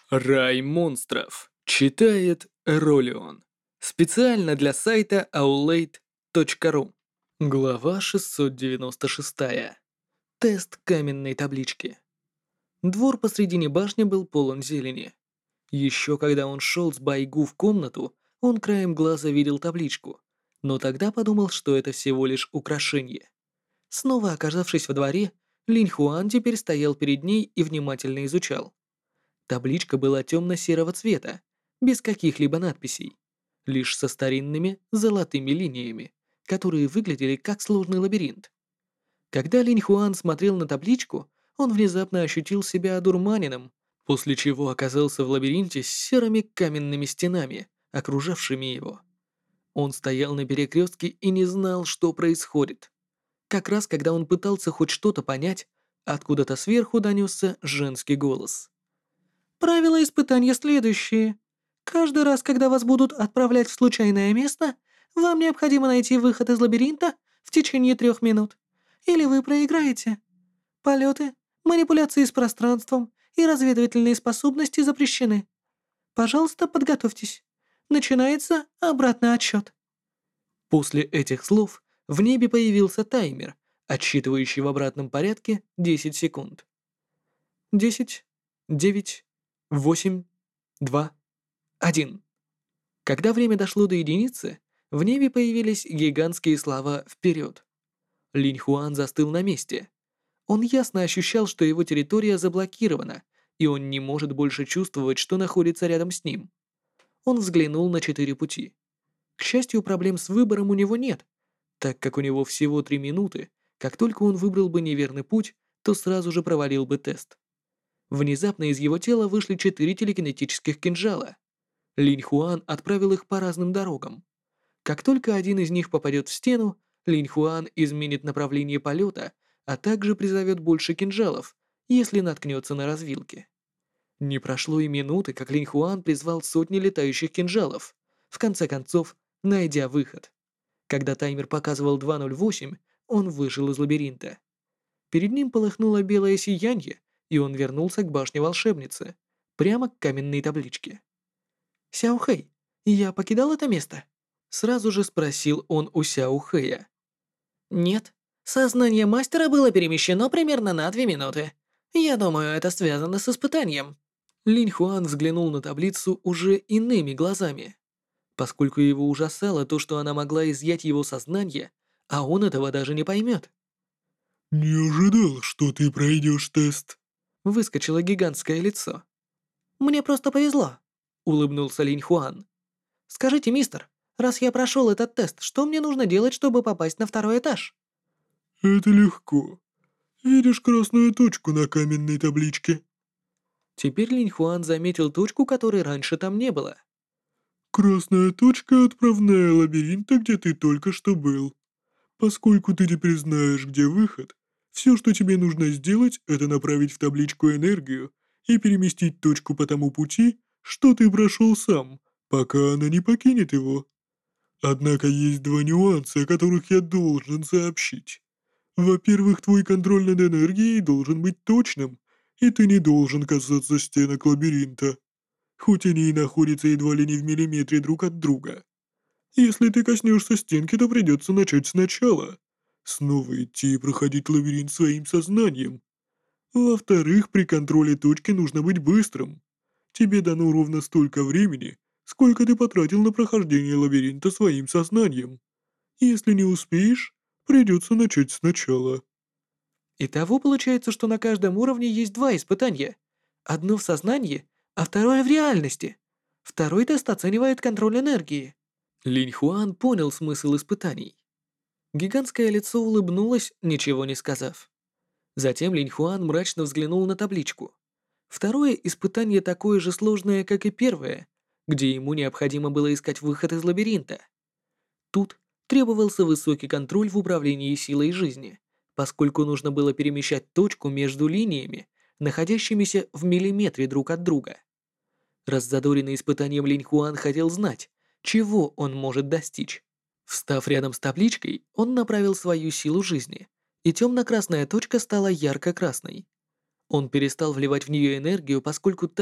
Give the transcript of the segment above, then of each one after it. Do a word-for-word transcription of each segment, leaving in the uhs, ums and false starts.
Рай монстров. Читает Ролион. Специально для сайта аулейт точка ру. Глава шестьсот девяносто шесть. Тест каменной таблички. Двор посредине башни был полон зелени. Еще когда он шел с Байгу в комнату, он краем глаза видел табличку, но тогда подумал, что это всего лишь украшение. Снова оказавшись во дворе, Линь Хуан теперь стоял перед ней и внимательно изучал. Табличка была темно-серого цвета, без каких-либо надписей, лишь со старинными золотыми линиями, которые выглядели как сложный лабиринт. Когда Линь Хуан смотрел на табличку, он внезапно ощутил себя одурманенным, после чего оказался в лабиринте с серыми каменными стенами, окружавшими его. Он стоял на перекрестке и не знал, что происходит. Как раз когда он пытался хоть что-то понять, откуда-то сверху донесся женский голос. Правила испытания следующие. Каждый раз, когда вас будут отправлять в случайное место, вам необходимо найти выход из лабиринта в течение трех минут. Или вы проиграете. Полеты, манипуляции с пространством и разведывательные способности запрещены. Пожалуйста, подготовьтесь. Начинается обратный отсчет. После этих слов в небе появился таймер, отсчитывающий в обратном порядке десять секунд. Десять, девять, восемь, два, один. Когда время дошло до единицы, в небе появились гигантские слова «Вперед». Линь Хуан застыл на месте. Он ясно ощущал, что его территория заблокирована, и он не может больше чувствовать, что находится рядом с ним. Он взглянул на четыре пути. К счастью, проблем с выбором у него нет, так как у него всего три минуты. Как только он выбрал бы неверный путь, то сразу же провалил бы тест. Внезапно из его тела вышли четыре телекинетических кинжала. Линь Хуан отправил их по разным дорогам. Как только один из них попадет в стену, Линь Хуан изменит направление полета, а также призовет больше кинжалов, если наткнется на развилки. Не прошло и минуты, как Линь Хуан призвал сотни летающих кинжалов, в конце концов, найдя выход. Когда таймер показывал два ноль восемь, он вышел из лабиринта. Перед ним полыхнуло белое сияние, и он вернулся к башне волшебницы, прямо к каменной табличке. «Сяо Хэй, я покидал это место?» Сразу же спросил он у Сяо Хэя. «Нет, сознание мастера было перемещено примерно на две минуты. Я думаю, это связано с испытанием». Линь Хуан взглянул на таблицу уже иными глазами. Поскольку его ужасало то, что она могла изъять его сознание, а он этого даже не поймет. «Не ожидал, что ты пройдешь тест». Выскочило гигантское лицо. «Мне просто повезло», — улыбнулся Линь Хуан. «Скажите, мистер, раз я прошел этот тест, что мне нужно делать, чтобы попасть на второй этаж?» «Это легко. Видишь красную точку на каменной табличке?» Теперь Линь Хуан заметил точку, которой раньше там не было. «Красная точка — отправная лабиринта, где ты только что был. Поскольку ты теперь знаешь, где выход, все, что тебе нужно сделать, это направить в табличку энергию и переместить точку по тому пути, что ты прошел сам, пока она не покинет его. Однако есть два нюанса, о которых я должен сообщить. Во-первых, твой контроль над энергией должен быть точным, и ты не должен касаться стенок лабиринта, хоть они и находятся едва ли не в миллиметре друг от друга. Если ты коснешься стенки, то придется начать сначала. Снова идти и проходить лабиринт своим сознанием. Во-вторых, при контроле точки нужно быть быстрым. Тебе дано ровно столько времени, сколько ты потратил на прохождение лабиринта своим сознанием. Если не успеешь, придется начать сначала. Итого получается, что на каждом уровне есть два испытания. Одно в сознании, а второе в реальности. Второй тест оценивает контроль энергии. Линь Хуан понял смысл испытаний. Гигантское лицо улыбнулось, ничего не сказав. Затем Линь Хуан мрачно взглянул на табличку. Второе испытание такое же сложное, как и первое, где ему необходимо было искать выход из лабиринта. Тут требовался высокий контроль в управлении силой жизни, поскольку нужно было перемещать точку между линиями, находящимися в миллиметре друг от друга. Раззадоренный испытанием Линь Хуан хотел знать, чего он может достичь. Встав рядом с табличкой, он направил свою силу жизни, и темно-красная точка стала ярко-красной. Он перестал вливать в нее энергию, поскольку та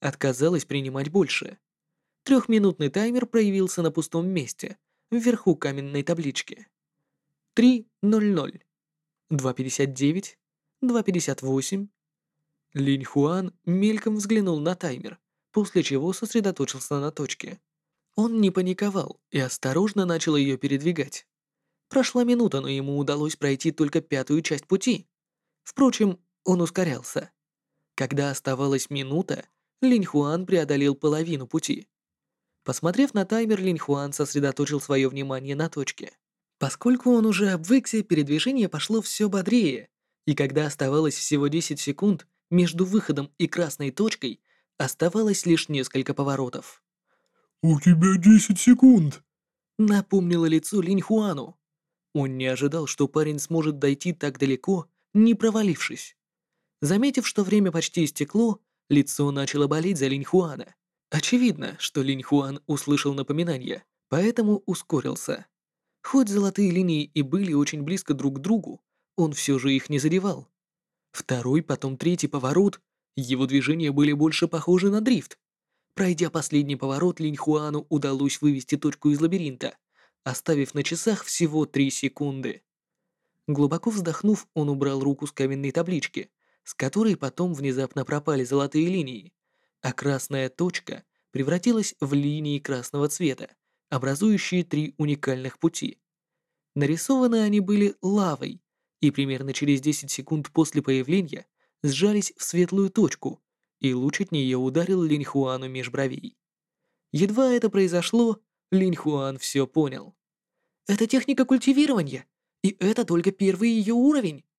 отказалась принимать больше. Трехминутный таймер проявился на пустом месте, вверху каменной таблички. три ноль ноль, два пятьдесят девять, два пятьдесят восемь. Линь Хуан мельком взглянул на таймер, после чего сосредоточился на точке. Он не паниковал и осторожно начал ее передвигать. Прошла минута, но ему удалось пройти только пятую часть пути. Впрочем, он ускорялся. Когда оставалась минута, Линь Хуан преодолел половину пути. Посмотрев на таймер, Линь Хуан сосредоточил свое внимание на точке. Поскольку он уже обвыкся, передвижение пошло все бодрее, и когда оставалось всего десять секунд, между выходом и красной точкой оставалось лишь несколько поворотов. «У тебя десять секунд!» Напомнило лицо Линь Хуану. Он не ожидал, что парень сможет дойти так далеко, не провалившись. Заметив, что время почти истекло, лицо начало болеть за Линь Хуана. Очевидно, что Линь Хуан услышал напоминание, поэтому ускорился. Хоть золотые линии и были очень близко друг к другу, он все же их не задевал. Второй, потом третий поворот, его движения были больше похожи на дрифт. Пройдя последний поворот, Линь Хуану удалось вывести точку из лабиринта, оставив на часах всего три секунды. Глубоко вздохнув, он убрал руку с каменной таблички, с которой потом внезапно пропали золотые линии, а красная точка превратилась в линии красного цвета, образующие три уникальных пути. Нарисованы они были лавой, и примерно через десять секунд после появления сжались в светлую точку, и луч от нее ударил Линь Хуану меж бровей. Едва это произошло, Линь Хуан все понял. «Это техника культивирования, и это только первый ее уровень.